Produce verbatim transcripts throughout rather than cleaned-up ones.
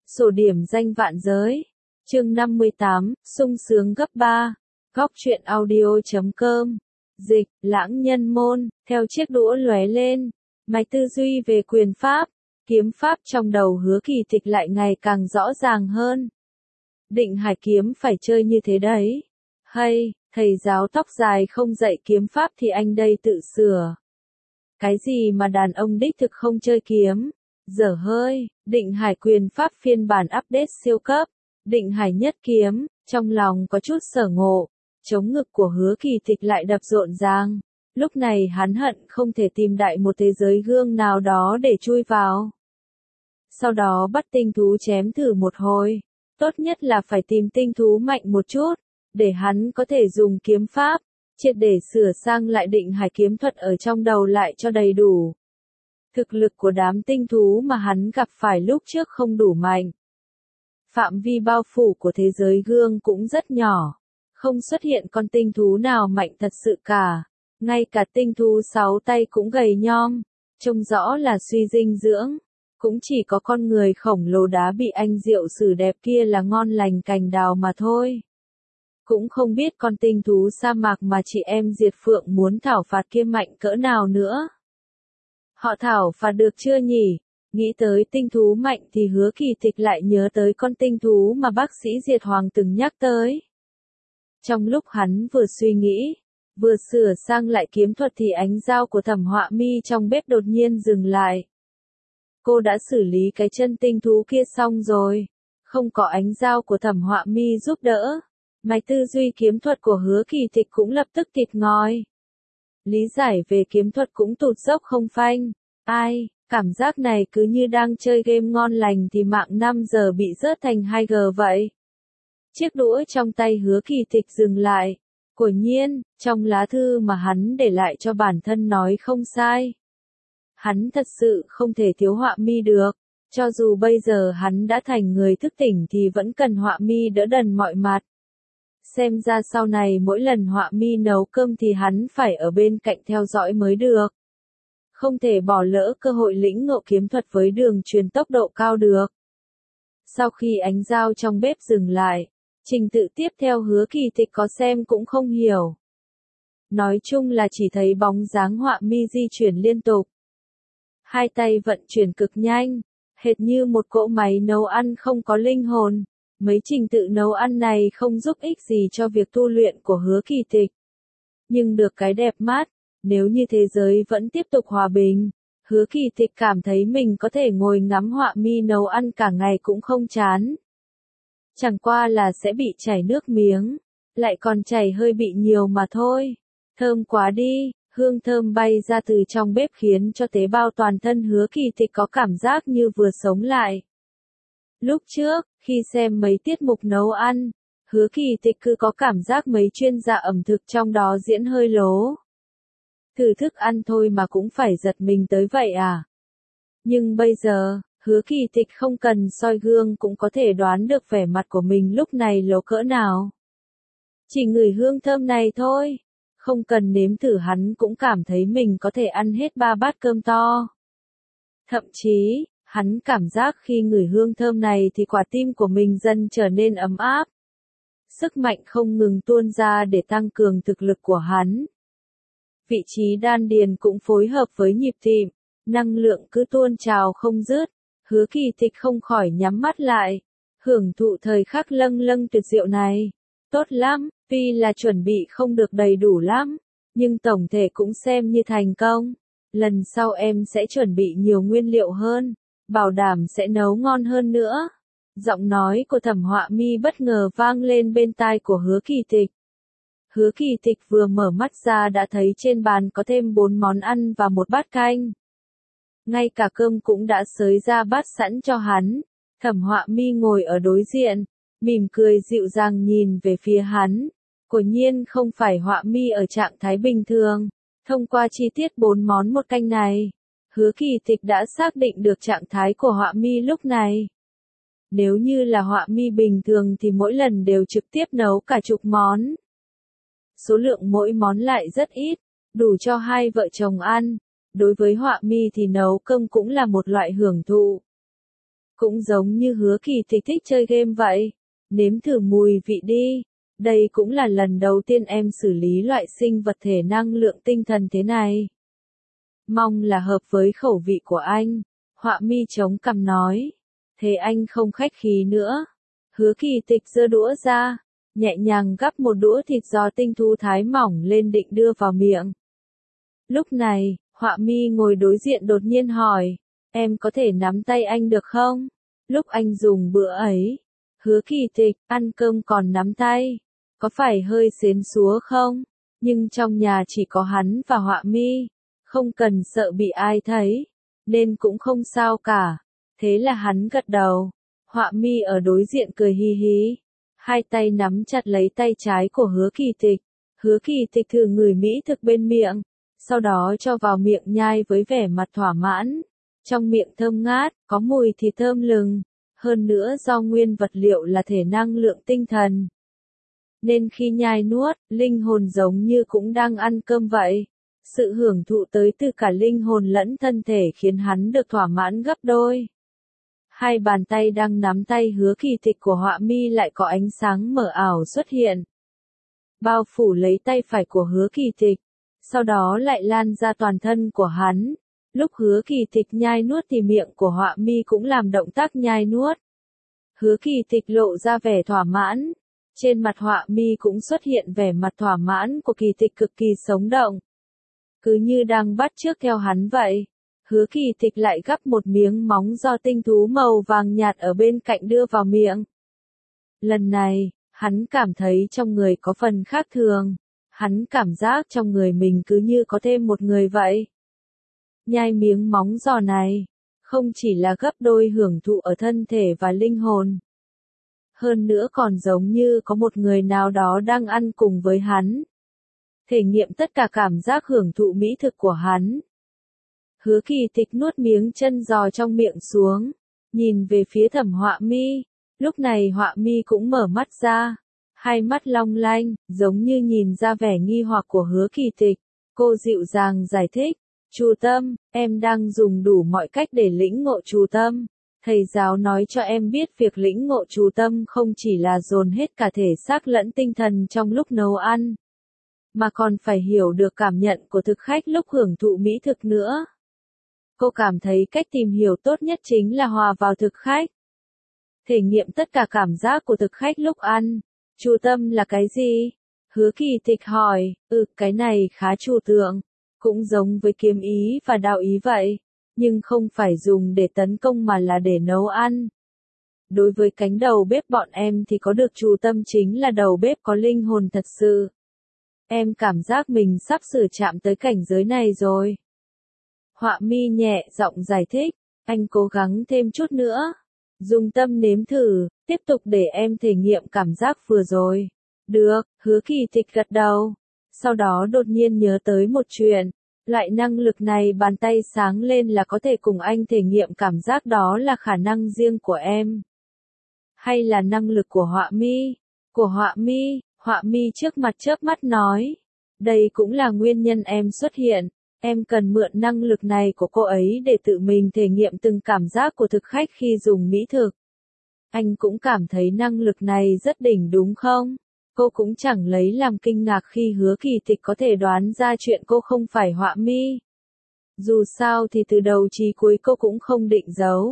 Sổ điểm danh vạn giới. Chương năm mươi tám, sung sướng gấp ba. Góc truyện audio chấm com. Dịch, lãng nhân môn, theo chiếc đũa lóe lên, mạch tư duy về quyền pháp, kiếm pháp trong đầu Hứa Kỳ Tịch lại ngày càng rõ ràng hơn. Định Hải kiếm phải chơi như thế đấy. Hay, thầy giáo tóc dài không dạy kiếm pháp thì anh đây tự sửa. Cái gì mà đàn ông đích thực không chơi kiếm? Dở hơi, Định Hải quyền pháp phiên bản update siêu cấp. Định Hải nhất kiếm, trong lòng có chút sở ngộ. Chống ngực của Hứa Kỳ Tịch lại đập rộn ràng. Lúc này hắn hận không thể tìm đại một thế giới gương nào đó để chui vào. Sau đó bắt tinh thú chém thử một hồi. Tốt nhất là phải tìm tinh thú mạnh một chút, để hắn có thể dùng kiếm pháp, triệt để sửa sang lại Định Hải kiếm thuật ở trong đầu lại cho đầy đủ. Thực lực của đám tinh thú mà hắn gặp phải lúc trước không đủ mạnh. Phạm vi bao phủ của thế giới gương cũng rất nhỏ. Không xuất hiện con tinh thú nào mạnh thật sự cả. Ngay cả tinh thú sáu tay cũng gầy nhom. Trông rõ là suy dinh dưỡng. Cũng chỉ có con người khổng lồ đá bị anh Diệu xử đẹp kia là ngon lành cành đào mà thôi. Cũng không biết con tinh thú sa mạc mà chị em Diệt Phượng muốn thảo phạt kia mạnh cỡ nào nữa. Họ thảo phạt được chưa nhỉ? Nghĩ tới tinh thú mạnh thì Hứa Kỳ Tịch lại nhớ tới con tinh thú mà bác sĩ Diệt Hoàng từng nhắc tới. Trong lúc hắn vừa suy nghĩ, vừa sửa sang lại kiếm thuật thì ánh dao của Thẩm Họa Mi trong bếp đột nhiên dừng lại. Cô đã xử lý cái chân tinh thú kia xong rồi. Không có ánh dao của Thẩm Họa Mi giúp đỡ. Mạch tư duy kiếm thuật của Hứa Kỳ Tịch cũng lập tức tịt ngòi. Lý giải về kiếm thuật cũng tụt dốc không phanh. Ai, cảm giác này cứ như đang chơi game ngon lành thì mạng năm giờ bị rớt thành hai G vậy. Chiếc đũa trong tay Hứa Kỳ Tịch dừng lại. Quả nhiên, trong lá thư mà hắn để lại cho bản thân nói không sai. Hắn thật sự không thể thiếu Họa Mi được. Cho dù bây giờ hắn đã thành người thức tỉnh thì vẫn cần Họa Mi đỡ đần mọi mặt. Xem ra sau này mỗi lần Họa Mi nấu cơm thì hắn phải ở bên cạnh theo dõi mới được. Không thể bỏ lỡ cơ hội lĩnh ngộ kiếm thuật với đường truyền tốc độ cao được. Sau khi ánh dao trong bếp dừng lại, trình tự tiếp theo Hứa Kỳ Tịch có xem cũng không hiểu. Nói chung là chỉ thấy bóng dáng Họa Mi di chuyển liên tục. Hai tay vận chuyển cực nhanh, hệt như một cỗ máy nấu ăn không có linh hồn. Mấy trình tự nấu ăn này không giúp ích gì cho việc tu luyện của Hứa Kỳ Tịch. Nhưng được cái đẹp mắt, nếu như thế giới vẫn tiếp tục hòa bình, Hứa Kỳ Tịch cảm thấy mình có thể ngồi ngắm Họa Mi nấu ăn cả ngày cũng không chán. Chẳng qua là sẽ bị chảy nước miếng, lại còn chảy hơi bị nhiều mà thôi. Thơm quá đi, hương thơm bay ra từ trong bếp khiến cho tế bào toàn thân Hứa Kỳ Tịch có cảm giác như vừa sống lại. Lúc trước, khi xem mấy tiết mục nấu ăn, Hứa Kỳ Tịch cứ có cảm giác mấy chuyên gia ẩm thực trong đó diễn hơi lố. Thử thức ăn thôi mà cũng phải giật mình tới vậy à? Nhưng bây giờ, Hứa Kỳ Tịch không cần soi gương cũng có thể đoán được vẻ mặt của mình lúc này lố cỡ nào. Chỉ ngửi hương thơm này thôi, không cần nếm thử hắn cũng cảm thấy mình có thể ăn hết ba bát cơm to. Thậm chí, hắn cảm giác khi ngửi hương thơm này thì quả tim của mình dần trở nên ấm áp. Sức mạnh không ngừng tuôn ra để tăng cường thực lực của hắn. Vị trí đan điền cũng phối hợp với nhịp tim, năng lượng cứ tuôn trào không dứt. Hứa Kỳ Tịch không khỏi nhắm mắt lại, hưởng thụ thời khắc lâng lâng tuyệt diệu này. Tốt lắm, tuy là chuẩn bị không được đầy đủ lắm, nhưng tổng thể cũng xem như thành công. Lần sau em sẽ chuẩn bị nhiều nguyên liệu hơn, bảo đảm sẽ nấu ngon hơn nữa. Giọng nói của Thẩm Họa Mi bất ngờ vang lên bên tai của Hứa Kỳ Tịch. Hứa Kỳ Tịch vừa mở mắt ra đã thấy trên bàn có thêm bốn món ăn và một bát canh. Ngay cả cơm cũng đã xới ra bát sẵn cho hắn. Thẩm Họa Mi ngồi ở đối diện, mỉm cười dịu dàng nhìn về phía hắn. Quả nhiên không phải Họa Mi ở trạng thái bình thường. Thông qua chi tiết bốn món một canh này, Hứa Kỳ Tịch đã xác định được trạng thái của Họa Mi lúc này. Nếu như là Họa Mi bình thường thì mỗi lần đều trực tiếp nấu cả chục món. Số lượng mỗi món lại rất ít, đủ cho hai vợ chồng ăn. Đối với Họa Mi thì nấu cơm cũng là một loại hưởng thụ. Cũng giống như Hứa Kỳ Tịch thích chơi game vậy. Nếm thử mùi vị đi. Đây cũng là lần đầu tiên em xử lý loại sinh vật thể năng lượng tinh thần thế này. Mong là hợp với khẩu vị của anh. Họa mi chống cằm nói. Thế anh không khách khí nữa. Hứa Kỳ Tịch giơ đũa ra, nhẹ nhàng gắp một đũa thịt giò tinh thú thái mỏng lên định đưa vào miệng. Lúc này, Họa mi ngồi đối diện đột nhiên hỏi, em có thể nắm tay anh được không? Lúc anh dùng bữa ấy, Hứa Kỳ Tịch ăn cơm còn nắm tay, có phải hơi xến xúa không? Nhưng trong nhà chỉ có hắn và Họa mi, không cần sợ bị ai thấy, nên cũng không sao cả. Thế là hắn gật đầu. Họa mi ở đối diện cười hi hí, hai tay nắm chặt lấy tay trái của Hứa Kỳ Tịch. Hứa Kỳ Tịch thử ngửi mỹ thực bên miệng, sau đó cho vào miệng nhai với vẻ mặt thỏa mãn. Trong miệng thơm ngát, có mùi thịt thơm lừng, hơn nữa do nguyên vật liệu là thể năng lượng tinh thần. Nên khi nhai nuốt, linh hồn giống như cũng đang ăn cơm vậy. Sự hưởng thụ tới từ cả linh hồn lẫn thân thể khiến hắn được thỏa mãn gấp đôi. Hai bàn tay đang nắm tay Hứa Kỳ Tịch của Họa mi lại có ánh sáng mờ ảo xuất hiện. Bao phủ lấy tay phải của Hứa Kỳ Tịch, sau đó lại lan ra toàn thân của hắn. Lúc Hứa Kỳ Tịch nhai nuốt thì miệng của Họa mi cũng làm động tác nhai nuốt. Hứa Kỳ Tịch lộ ra vẻ thỏa mãn. Trên mặt Họa mi cũng xuất hiện vẻ mặt thỏa mãn của Kỳ Tịch cực kỳ sống động. Cứ như đang bắt chước theo hắn vậy. Hứa Kỳ Tịch lại gắp một miếng móng giò tinh thú màu vàng nhạt ở bên cạnh đưa vào miệng. Lần này, hắn cảm thấy trong người có phần khác thường. Hắn cảm giác trong người mình cứ như có thêm một người vậy. Nhai miếng móng giò này, không chỉ là gấp đôi hưởng thụ ở thân thể và linh hồn. Hơn nữa còn giống như có một người nào đó đang ăn cùng với hắn. Thể nghiệm tất cả cảm giác hưởng thụ mỹ thực của hắn. Hứa Kỳ Tịch nuốt miếng chân giò trong miệng xuống, nhìn về phía Thẩm Họa mi. Lúc này Họa mi cũng mở mắt ra, hai mắt long lanh, giống như nhìn ra vẻ nghi hoặc của Hứa Kỳ Tịch. Cô dịu dàng giải thích, Trù Tâm, em đang dùng đủ mọi cách để lĩnh ngộ Trù Tâm. Thầy giáo nói cho em biết việc lĩnh ngộ Trù Tâm không chỉ là dồn hết cả thể xác lẫn tinh thần trong lúc nấu ăn, mà còn phải hiểu được cảm nhận của thực khách lúc hưởng thụ mỹ thực nữa. Cô cảm thấy cách tìm hiểu tốt nhất chính là hòa vào thực khách. Thể nghiệm tất cả cảm giác của thực khách lúc ăn. Trù tâm là cái gì? Hứa Kỳ Tịch hỏi, ừ, cái này khá trừu tượng. Cũng giống với kiếm ý và đạo ý vậy. Nhưng không phải dùng để tấn công mà là để nấu ăn. Đối với cánh đầu bếp bọn em thì có được trù tâm chính là đầu bếp có linh hồn thật sự. Em cảm giác mình sắp sửa chạm tới cảnh giới này rồi. Họa mi nhẹ giọng giải thích, anh cố gắng thêm chút nữa. Dùng tâm nếm thử, tiếp tục để em thể nghiệm cảm giác vừa rồi. Được, Hứa Kỳ Tịch gật đầu. Sau đó đột nhiên nhớ tới một chuyện. Loại năng lực này bàn tay sáng lên là có thể cùng anh thể nghiệm cảm giác đó là khả năng riêng của em. Hay là năng lực của Họa mi? Của Họa mi, Họa mi trước mặt chớp mắt nói. Đây cũng là nguyên nhân em xuất hiện. Em cần mượn năng lực này của cô ấy để tự mình thể nghiệm từng cảm giác của thực khách khi dùng mỹ thực. Anh cũng cảm thấy năng lực này rất đỉnh đúng không? Cô cũng chẳng lấy làm kinh ngạc khi Hứa Kỳ Tịch có thể đoán ra chuyện cô không phải Họa mi. Dù sao thì từ đầu chí cuối cô cũng không định giấu.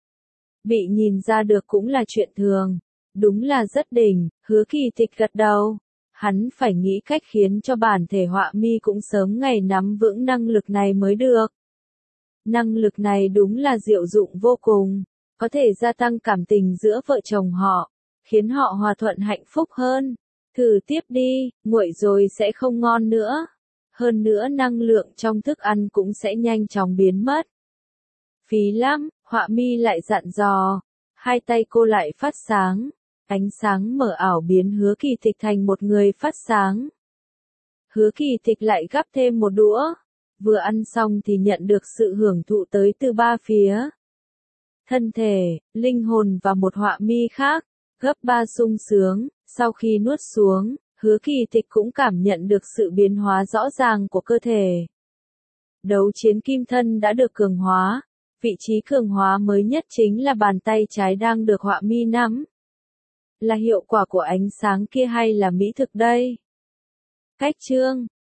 Bị nhìn ra được cũng là chuyện thường. Đúng là rất đỉnh, Hứa Kỳ Tịch gật đầu. Hắn phải nghĩ cách khiến cho bản thể Họa mi cũng sớm ngày nắm vững năng lực này mới được. Năng lực này đúng là diệu dụng vô cùng, có thể gia tăng cảm tình giữa vợ chồng họ, khiến họ hòa thuận hạnh phúc hơn. Thử tiếp đi, nguội rồi sẽ không ngon nữa. Hơn nữa năng lượng trong thức ăn cũng sẽ nhanh chóng biến mất. Phí lắm, Họa mi lại dặn dò. Hai tay cô lại phát sáng. Ánh sáng mở ảo biến Hứa Kỳ Tịch thành một người phát sáng. Hứa Kỳ Tịch lại gắp thêm một đũa. Vừa ăn xong thì nhận được sự hưởng thụ tới từ ba phía. Thân thể, linh hồn và một Họa mi khác. Gấp ba sung sướng. Sau khi nuốt xuống, Hứa Kỳ Tịch cũng cảm nhận được sự biến hóa rõ ràng của cơ thể. Đấu chiến kim thân đã được cường hóa. Vị trí cường hóa mới nhất chính là bàn tay trái đang được họa mi nắm. Là hiệu quả của ánh sáng kia hay là mỹ thực đây? Cách chương